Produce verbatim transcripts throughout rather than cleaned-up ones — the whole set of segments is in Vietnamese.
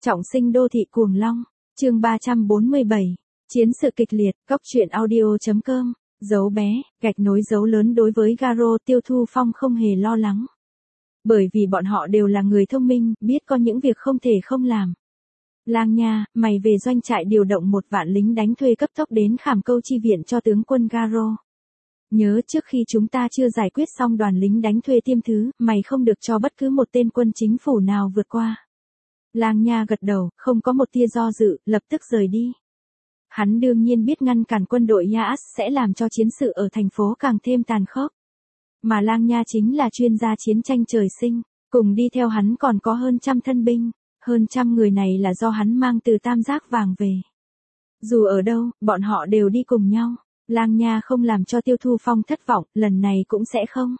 Trọng sinh đô thị cuồng long, chương ba trăm bốn mươi bảy, chiến sự kịch liệt, góc truyện audio.com, dấu bé, gạch nối dấu lớn đối với Garo Tiêu Thu Phong không hề lo lắng. Bởi vì bọn họ đều là người thông minh, biết có những việc không thể không làm. Lang Nha, mày về doanh trại điều động một vạn lính đánh thuê cấp tốc đến Khảm Câu chi viện cho tướng quân Garo. Nhớ trước khi chúng ta chưa giải quyết xong đoàn lính đánh thuê Tiêm Thứ, mày không được cho bất cứ một tên quân chính phủ nào vượt qua. Lang Nha gật đầu, không có một tia do dự, lập tức rời đi. Hắn đương nhiên biết ngăn cản quân đội Yaas sẽ làm cho chiến sự ở thành phố càng thêm tàn khốc. Mà Lang Nha chính là chuyên gia chiến tranh trời sinh, cùng đi theo hắn còn có hơn trăm thân binh, hơn trăm người này là do hắn mang từ Tam Giác Vàng về. Dù ở đâu, bọn họ đều đi cùng nhau. Lang Nha không làm cho Tiêu Thu Phong thất vọng, lần này cũng sẽ không.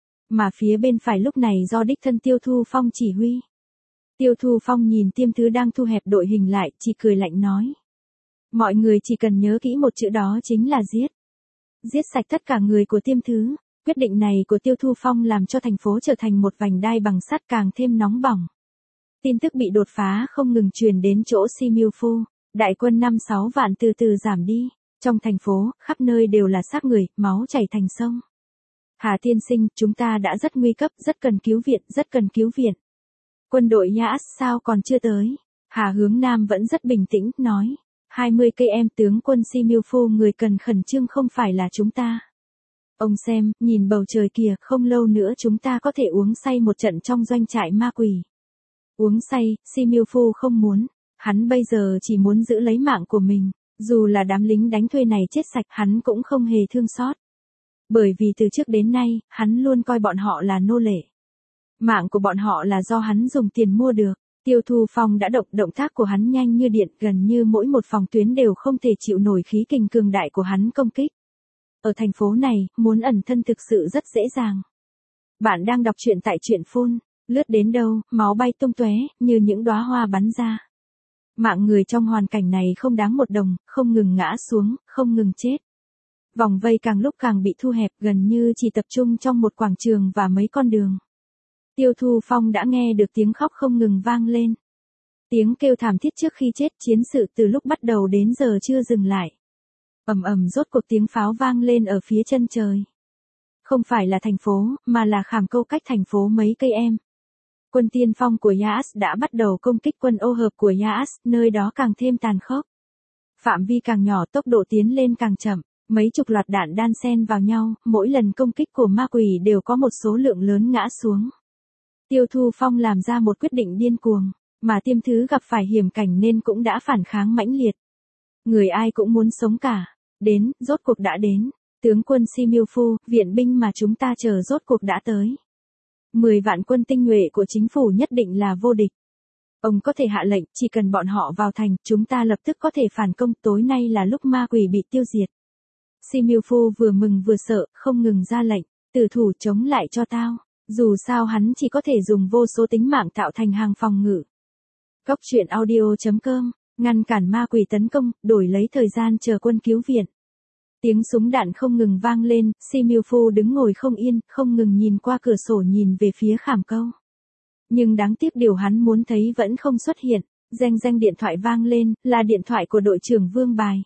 Mà phía bên phải lúc này do đích thân Tiêu Thu Phong chỉ huy. Tiêu Thu Phong nhìn Tiêm Thứ đang thu hẹp đội hình lại, chỉ cười lạnh nói. Mọi người chỉ cần nhớ kỹ một chữ đó chính là giết. Giết sạch tất cả người của Tiêm Thứ. Quyết định này của Tiêu Thu Phong làm cho thành phố trở thành một vành đai bằng sắt càng thêm nóng bỏng. Tin tức bị đột phá không ngừng truyền đến chỗ Si Miu Phu, đại quân năm sáu vạn từ từ giảm đi. Trong thành phố, khắp nơi đều là xác người, máu chảy thành sông. Hà tiên sinh, chúng ta đã rất nguy cấp, rất cần cứu viện, rất cần cứu viện. Quân đội Yaas sao còn chưa tới? Hà Hướng Nam vẫn rất bình tĩnh, nói. hai mươi cây em tướng quân Si Miu Phu người cần khẩn trương không phải là chúng ta. Ông xem, nhìn bầu trời kìa, không lâu nữa chúng ta có thể uống say một trận trong doanh trại ma quỷ. Uống say, Si Miu Phu không muốn. Hắn bây giờ chỉ muốn giữ lấy mạng của mình. Dù là đám lính đánh thuê này chết sạch, hắn cũng không hề thương xót. Bởi vì từ trước đến nay, hắn luôn coi bọn họ là nô lệ. Mạng của bọn họ là do hắn dùng tiền mua được. Tiêu Thu Phong đã động, động tác của hắn nhanh như điện, gần như mỗi một phòng tuyến đều không thể chịu nổi khí kình cường đại của hắn công kích. Ở thành phố này, muốn ẩn thân thực sự rất dễ dàng. Bạn đang đọc truyện tại truyện phun, lướt đến đâu, máu bay tung tóe, như những đóa hoa bắn ra. Mạng người trong hoàn cảnh này không đáng một đồng, không ngừng ngã xuống, không ngừng chết. Vòng vây càng lúc càng bị thu hẹp, gần như chỉ tập trung trong một quảng trường và mấy con đường. Tiêu Thu Phong đã nghe được tiếng khóc không ngừng vang lên. Tiếng kêu thảm thiết trước khi chết, chiến sự từ lúc bắt đầu đến giờ chưa dừng lại. Ầm ầm rốt cuộc tiếng pháo vang lên ở phía chân trời. Không phải là thành phố, mà là Khảm Câu cách thành phố mấy cây em. Quân tiên phong của Yaas đã bắt đầu công kích quân ô hợp của Yaas, nơi đó càng thêm tàn khốc. Phạm vi càng nhỏ, tốc độ tiến lên càng chậm, mấy chục loạt đạn đan xen vào nhau, mỗi lần công kích của ma quỷ đều có một số lượng lớn ngã xuống. Tiêu Thu Phong làm ra một quyết định điên cuồng, mà Tiêm Thứ gặp phải hiểm cảnh nên cũng đã phản kháng mãnh liệt. Người ai cũng muốn sống cả. Đến, rốt cuộc đã đến. Tướng quân Si Miu Phu, viện binh mà chúng ta chờ rốt cuộc đã tới. Mười vạn quân tinh nhuệ của chính phủ nhất định là vô địch. Ông có thể hạ lệnh, chỉ cần bọn họ vào thành, chúng ta lập tức có thể phản công, tối nay là lúc ma quỷ bị tiêu diệt. Si Miu Phu vừa mừng vừa sợ, không ngừng ra lệnh, tử thủ chống lại cho tao. Dù sao hắn chỉ có thể dùng vô số tính mạng tạo thành hàng phòng ngự. Góc truyện audio.com, ngăn cản ma quỷ tấn công, đổi lấy thời gian chờ quân cứu viện. Tiếng súng đạn không ngừng vang lên, Si Miu Phu đứng ngồi không yên, không ngừng nhìn qua cửa sổ nhìn về phía Khảm Câu. Nhưng đáng tiếc điều hắn muốn thấy vẫn không xuất hiện, reng reng điện thoại vang lên, là điện thoại của đội trưởng Vương Bài.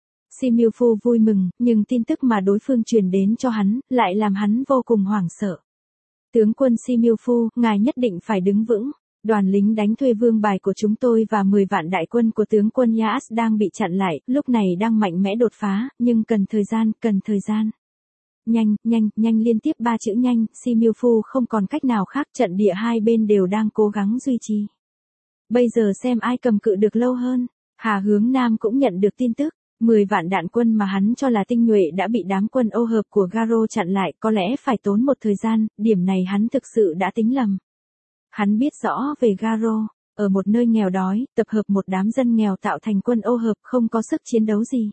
Si Miu Phu vui mừng, nhưng tin tức mà đối phương truyền đến cho hắn, lại làm hắn vô cùng hoảng sợ. Tướng quân Si Miu Phu, ngài nhất định phải đứng vững. Đoàn lính đánh thuê Vương Bài của chúng tôi và mười vạn đại quân của tướng quân Yaas đang bị chặn lại, lúc này đang mạnh mẽ đột phá, nhưng cần thời gian, cần thời gian. Nhanh, nhanh, nhanh liên tiếp ba chữ nhanh, Si Miu Phu không còn cách nào khác, trận địa hai bên đều đang cố gắng duy trì. Bây giờ xem ai cầm cự được lâu hơn. Hà Hướng Nam cũng nhận được tin tức, mười vạn đạn quân mà hắn cho là tinh nhuệ đã bị đám quân ô hợp của Garo chặn lại, có lẽ phải tốn một thời gian, điểm này hắn thực sự đã tính lầm. Hắn biết rõ về Garo, ở một nơi nghèo đói, tập hợp một đám dân nghèo tạo thành quân ô hợp không có sức chiến đấu gì.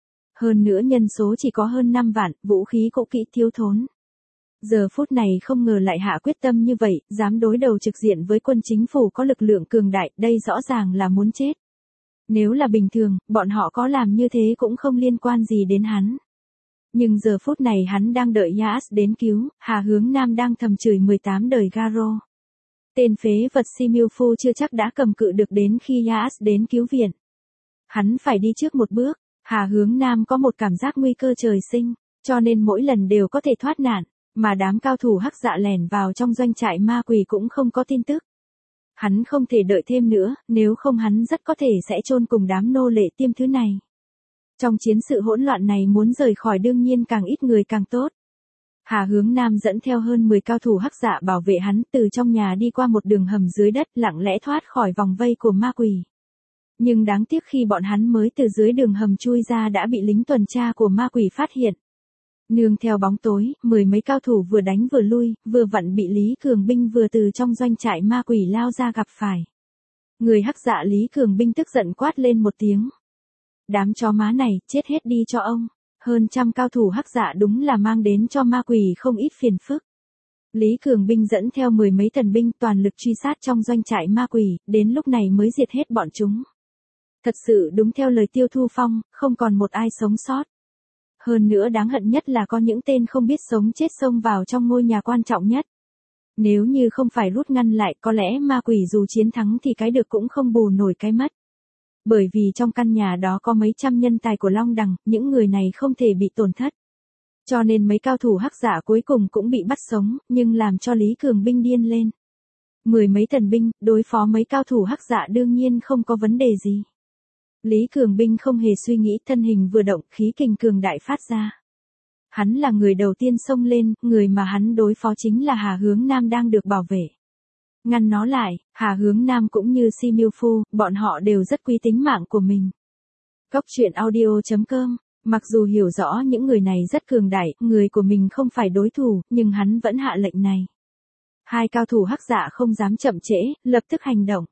Hơn nữa nhân số chỉ có hơn năm vạn, vũ khí cũ kỹ thiếu thốn. Giờ phút này không ngờ lại hạ quyết tâm như vậy, dám đối đầu trực diện với quân chính phủ có lực lượng cường đại, đây rõ ràng là muốn chết. Nếu là bình thường, bọn họ có làm như thế cũng không liên quan gì đến hắn. Nhưng giờ phút này hắn đang đợi Yaas đến cứu, Hà Hướng Nam đang thầm chửi mười tám đời Garo. Tên phế vật Similfu chưa chắc đã cầm cự được đến khi Yaas đến cứu viện. Hắn phải đi trước một bước. Hà Hướng Nam có một cảm giác nguy cơ trời sinh, cho nên mỗi lần đều có thể thoát nạn, mà đám cao thủ hắc dạ lẻn vào trong doanh trại ma quỷ cũng không có tin tức. Hắn không thể đợi thêm nữa, nếu không hắn rất có thể sẽ chôn cùng đám nô lệ tiêm thứ này. Trong chiến sự hỗn loạn này muốn rời khỏi đương nhiên càng ít người càng tốt. Hà Hướng Nam dẫn theo hơn mười cao thủ hắc dạ bảo vệ hắn từ trong nhà đi qua một đường hầm dưới đất lặng lẽ thoát khỏi vòng vây của ma quỷ. Nhưng đáng tiếc khi bọn hắn mới từ dưới đường hầm chui ra đã bị lính tuần tra của ma quỷ phát hiện. Nương theo bóng tối, mười mấy cao thủ vừa đánh vừa lui, vừa vặn bị Lý Cường Binh vừa từ trong doanh trại ma quỷ lao ra gặp phải. Người hắc dạ Lý Cường Binh tức giận quát lên một tiếng. Đám chó má này, chết hết đi cho ông. Hơn trăm cao thủ hắc dạ đúng là mang đến cho ma quỷ không ít phiền phức. Lý Cường Binh dẫn theo mười mấy thần binh toàn lực truy sát trong doanh trại ma quỷ, đến lúc này mới diệt hết bọn chúng. Thật sự đúng theo lời Tiêu Thu Phong, không còn một ai sống sót. Hơn nữa đáng hận nhất là có những tên không biết sống chết xông vào trong ngôi nhà quan trọng nhất. Nếu như không phải rút ngăn lại có lẽ ma quỷ dù chiến thắng thì cái được cũng không bù nổi cái mất. Bởi vì trong căn nhà đó có mấy trăm nhân tài của Long Đằng, những người này không thể bị tổn thất. Cho nên mấy cao thủ hắc giả cuối cùng cũng bị bắt sống, nhưng làm cho Lý Cường Binh điên lên. Mười mấy thần binh, đối phó mấy cao thủ hắc giả đương nhiên không có vấn đề gì. Lý Cường Binh không hề suy nghĩ, thân hình vừa động, khí kình cường đại phát ra. Hắn là người đầu tiên xông lên, người mà hắn đối phó chính là Hà Hướng Nam đang được bảo vệ. Ngăn nó lại, Hà Hướng Nam cũng như Similfu, bọn họ đều rất quý tính mạng của mình. Góc truyện audio chấm com, mặc dù hiểu rõ những người này rất cường đại, người của mình không phải đối thủ, nhưng hắn vẫn hạ lệnh này. Hai cao thủ hắc dạ không dám chậm trễ, lập tức hành động.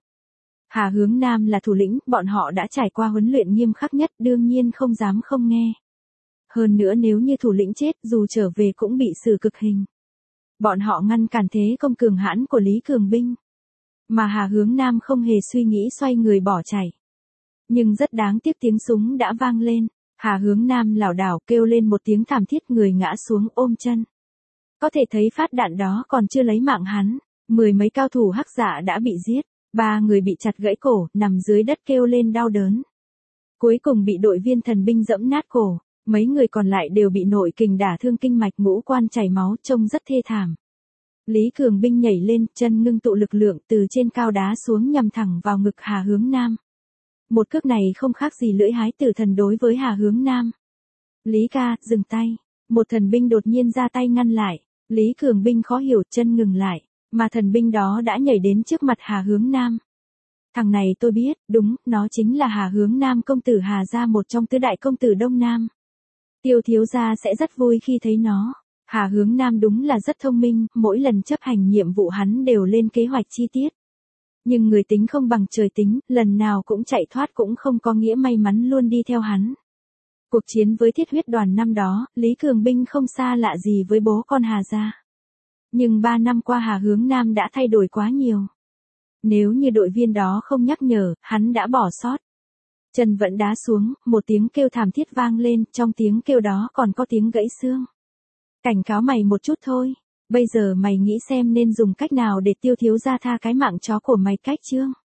Hà Hướng Nam là thủ lĩnh, bọn họ đã trải qua huấn luyện nghiêm khắc nhất, đương nhiên không dám không nghe. Hơn nữa nếu như thủ lĩnh chết, dù trở về cũng bị xử cực hình. Bọn họ ngăn cản thế công cường hãn của Lý Cường Binh. Mà Hà Hướng Nam không hề suy nghĩ xoay người bỏ chạy. Nhưng rất đáng tiếc tiếng súng đã vang lên. Hà Hướng Nam lảo đảo kêu lên một tiếng thảm thiết, người ngã xuống ôm chân. Có thể thấy phát đạn đó còn chưa lấy mạng hắn. Mười mấy cao thủ hắc dạ đã bị giết. Ba người bị chặt gãy cổ, nằm dưới đất kêu lên đau đớn. Cuối cùng bị đội viên thần binh giẫm nát cổ. Mấy người còn lại đều bị nội kình đả thương kinh mạch, ngũ quan chảy máu, trông rất thê thảm. Lý Cường Binh nhảy lên, chân ngưng tụ lực lượng từ trên cao đá xuống nhằm thẳng vào ngực Hà Hướng Nam. Một cước này không khác gì lưỡi hái tử thần đối với Hà Hướng Nam. Lý ca, dừng tay. Một thần binh đột nhiên ra tay ngăn lại. Lý Cường Binh khó hiểu, chân ngừng lại. Mà thần binh đó đã nhảy đến trước mặt Hà Hướng Nam. Thằng này tôi biết, đúng, nó chính là Hà Hướng Nam, công tử Hà gia, một trong tứ đại công tử Đông Nam. Tiêu thiếu gia sẽ rất vui khi thấy nó. Hà Hướng Nam đúng là rất thông minh, mỗi lần chấp hành nhiệm vụ hắn đều lên kế hoạch chi tiết. Nhưng người tính không bằng trời tính, lần nào cũng chạy thoát cũng không có nghĩa may mắn luôn đi theo hắn. Cuộc chiến với Thiết Huyết Đoàn năm đó, Lý Cường Binh không xa lạ gì với bố con Hà gia. Nhưng ba năm qua Hà Hướng Nam đã thay đổi quá nhiều. Nếu như đội viên đó không nhắc nhở, hắn đã bỏ sót. Chân vẫn đá xuống, một tiếng kêu thảm thiết vang lên, trong tiếng kêu đó còn có tiếng gãy xương. Cảnh cáo mày một chút thôi, bây giờ mày nghĩ xem nên dùng cách nào để Tiêu thiếu gia tha cái mạng chó của mày cách chưa?